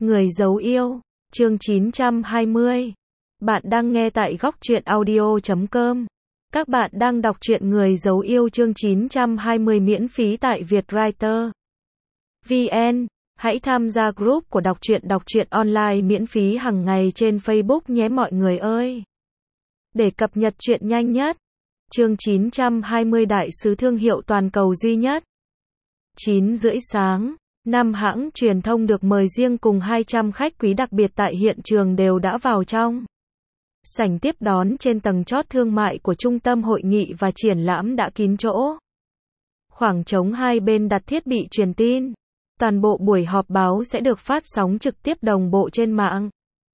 Người dấu yêu, chương 920. Bạn đang nghe tại góc truyện audio.com. Các bạn đang đọc truyện Người dấu yêu chương 920 miễn phí tại Vietwriter VN. Hãy tham gia group của đọc truyện online miễn phí hàng ngày trên Facebook nhé mọi người ơi. Để cập nhật truyện nhanh nhất. Chương 920 đại sứ thương hiệu toàn cầu duy nhất. 9 rưỡi sáng. 5 hãng truyền thông được mời riêng cùng 200 khách quý đặc biệt tại hiện trường đều đã vào trong sảnh tiếp đón trên tầng chót thương mại của trung tâm hội nghị và triển lãm đã kín chỗ. Khoảng trống hai bên đặt thiết bị truyền tin. Toàn bộ buổi họp báo sẽ được phát sóng trực tiếp đồng bộ trên mạng.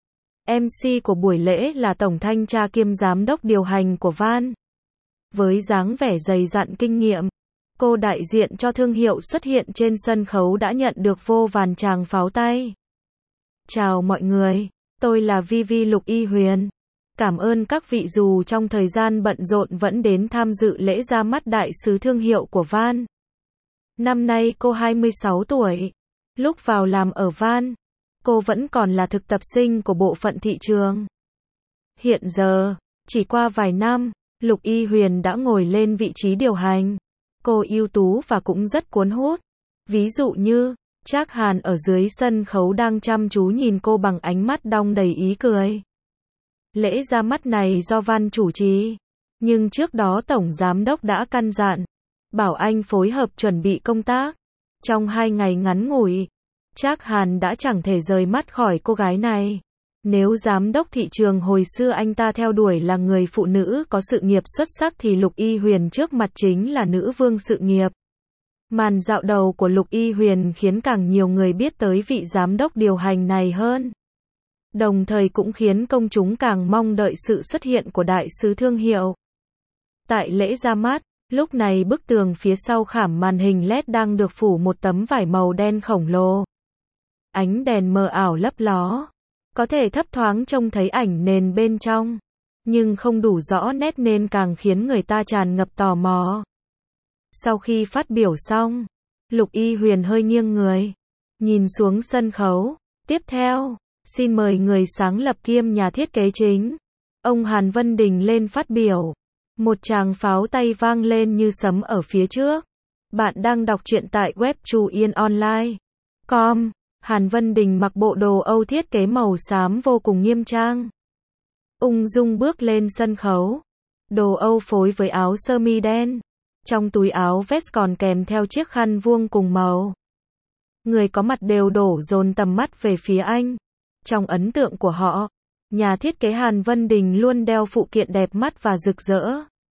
MC của buổi lễ là Tổng Thanh tra kiêm Giám đốc điều hành của Van. Với dáng vẻ dày dặn kinh nghiệm, cô đại diện cho thương hiệu xuất hiện trên sân khấu đã nhận được vô vàn tràng pháo tay. Chào mọi người, tôi là Vivi Lục Y Huyền. Cảm ơn các vị dù trong thời gian bận rộn vẫn đến tham dự lễ ra mắt đại sứ thương hiệu của Van. Năm nay cô 26 tuổi. Lúc vào làm ở Van, cô vẫn còn là thực tập sinh của bộ phận thị trường. Hiện giờ, chỉ qua vài năm, Lục Y Huyền đã ngồi lên vị trí điều hành. Cô ưu tú và cũng rất cuốn hút. Ví dụ như, Trác Hàn ở dưới sân khấu đang chăm chú nhìn cô bằng ánh mắt đong đầy ý cười. Lễ ra mắt này do Van chủ trì, nhưng trước đó Tổng Giám đốc đã căn dặn, bảo anh phối hợp chuẩn bị công tác. Trong 2 ngày ngắn ngủi, Trác Hàn đã chẳng thể rời mắt khỏi cô gái này. Nếu giám đốc thị trường hồi xưa anh ta theo đuổi là người phụ nữ có sự nghiệp xuất sắc thì Lục Y Huyền trước mặt chính là nữ vương sự nghiệp. Màn dạo đầu của Lục Y Huyền khiến càng nhiều người biết tới vị giám đốc điều hành này hơn. Đồng thời cũng khiến công chúng càng mong đợi sự xuất hiện của đại sứ thương hiệu. Tại lễ ra mắt, lúc này bức tường phía sau khảm màn hình LED đang được phủ một tấm vải màu đen khổng lồ. Ánh đèn mờ ảo lấp ló. Có thể thấp thoáng trông thấy ảnh nền bên trong, nhưng không đủ rõ nét nên càng khiến người ta tràn ngập tò mò. Sau khi phát biểu xong, Lục Y Huyền hơi nghiêng người, nhìn xuống sân khấu. Tiếp theo, xin mời người sáng lập kiêm nhà thiết kế chính, ông Hàn Vân Đình lên phát biểu. Một tràng pháo tay vang lên như sấm ở phía trước. Bạn đang đọc truyện tại web chuyenonline.com. Hàn Vân Đình mặc bộ đồ Âu thiết kế màu xám vô cùng nghiêm trang. Ung dung bước lên sân khấu. Đồ Âu phối với áo sơ mi đen. Trong túi áo vest còn kèm theo chiếc khăn vuông cùng màu. Người có mặt đều đổ dồn tầm mắt về phía anh. Trong ấn tượng của họ, nhà thiết kế Hàn Vân Đình luôn đeo phụ kiện đẹp mắt và rực rỡ.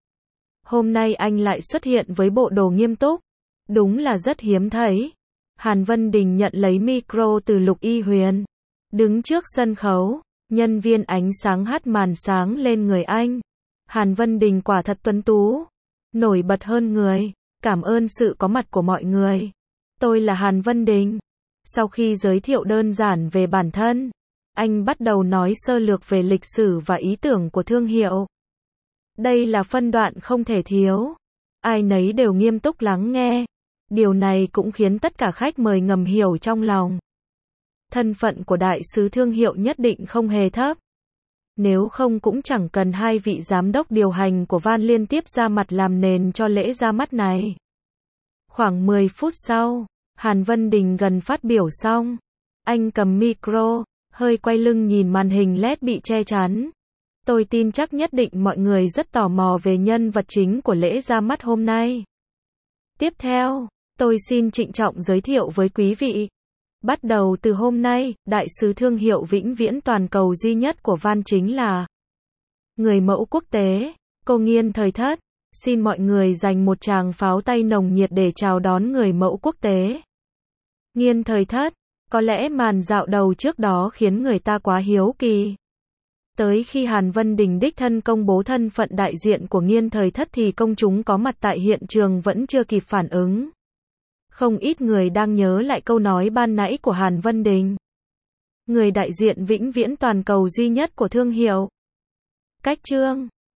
Hôm nay anh lại xuất hiện với bộ đồ nghiêm túc. Đúng là rất hiếm thấy. Hàn Vân Đình nhận lấy micro từ Lục Y Huyền. Đứng trước sân khấu, nhân viên ánh sáng hắt màn sáng lên người anh. Hàn Vân Đình quả thật tuấn tú, nổi bật hơn người. Cảm ơn sự có mặt của mọi người. Tôi là Hàn Vân Đình. Sau khi giới thiệu đơn giản về bản thân, anh bắt đầu nói sơ lược về lịch sử và ý tưởng của thương hiệu. Đây là phân đoạn không thể thiếu. Ai nấy đều nghiêm túc lắng nghe. Điều này cũng khiến tất cả khách mời ngầm hiểu trong lòng. Thân phận của đại sứ thương hiệu nhất định không hề thấp. Nếu không cũng chẳng cần hai vị giám đốc điều hành của Van liên tiếp ra mặt làm nền cho lễ ra mắt này. Khoảng 10 phút sau, Hàn Vân Đình gần phát biểu xong. Anh cầm micro, hơi quay lưng nhìn màn hình LED bị che chắn. Tôi tin chắc nhất định mọi người rất tò mò về nhân vật chính của lễ ra mắt hôm nay. Tiếp theo, tôi xin trịnh trọng giới thiệu với quý vị. Bắt đầu từ hôm nay, đại sứ thương hiệu vĩnh viễn toàn cầu duy nhất của Van chính là người mẫu quốc tế, cô Nghiên Thời Thất. Xin mọi người dành một tràng pháo tay nồng nhiệt để chào đón người mẫu quốc tế. Nghiên Thời Thất, có lẽ màn dạo đầu trước đó khiến người ta quá hiếu kỳ. Tới khi Hàn Vân Đình đích thân công bố thân phận đại diện của Nghiên Thời Thất thì công chúng có mặt tại hiện trường vẫn chưa kịp phản ứng. Không ít người đang nhớ lại câu nói ban nãy của Hàn Vân Đình. Người đại diện vĩnh viễn toàn cầu duy nhất của thương hiệu. Cách chương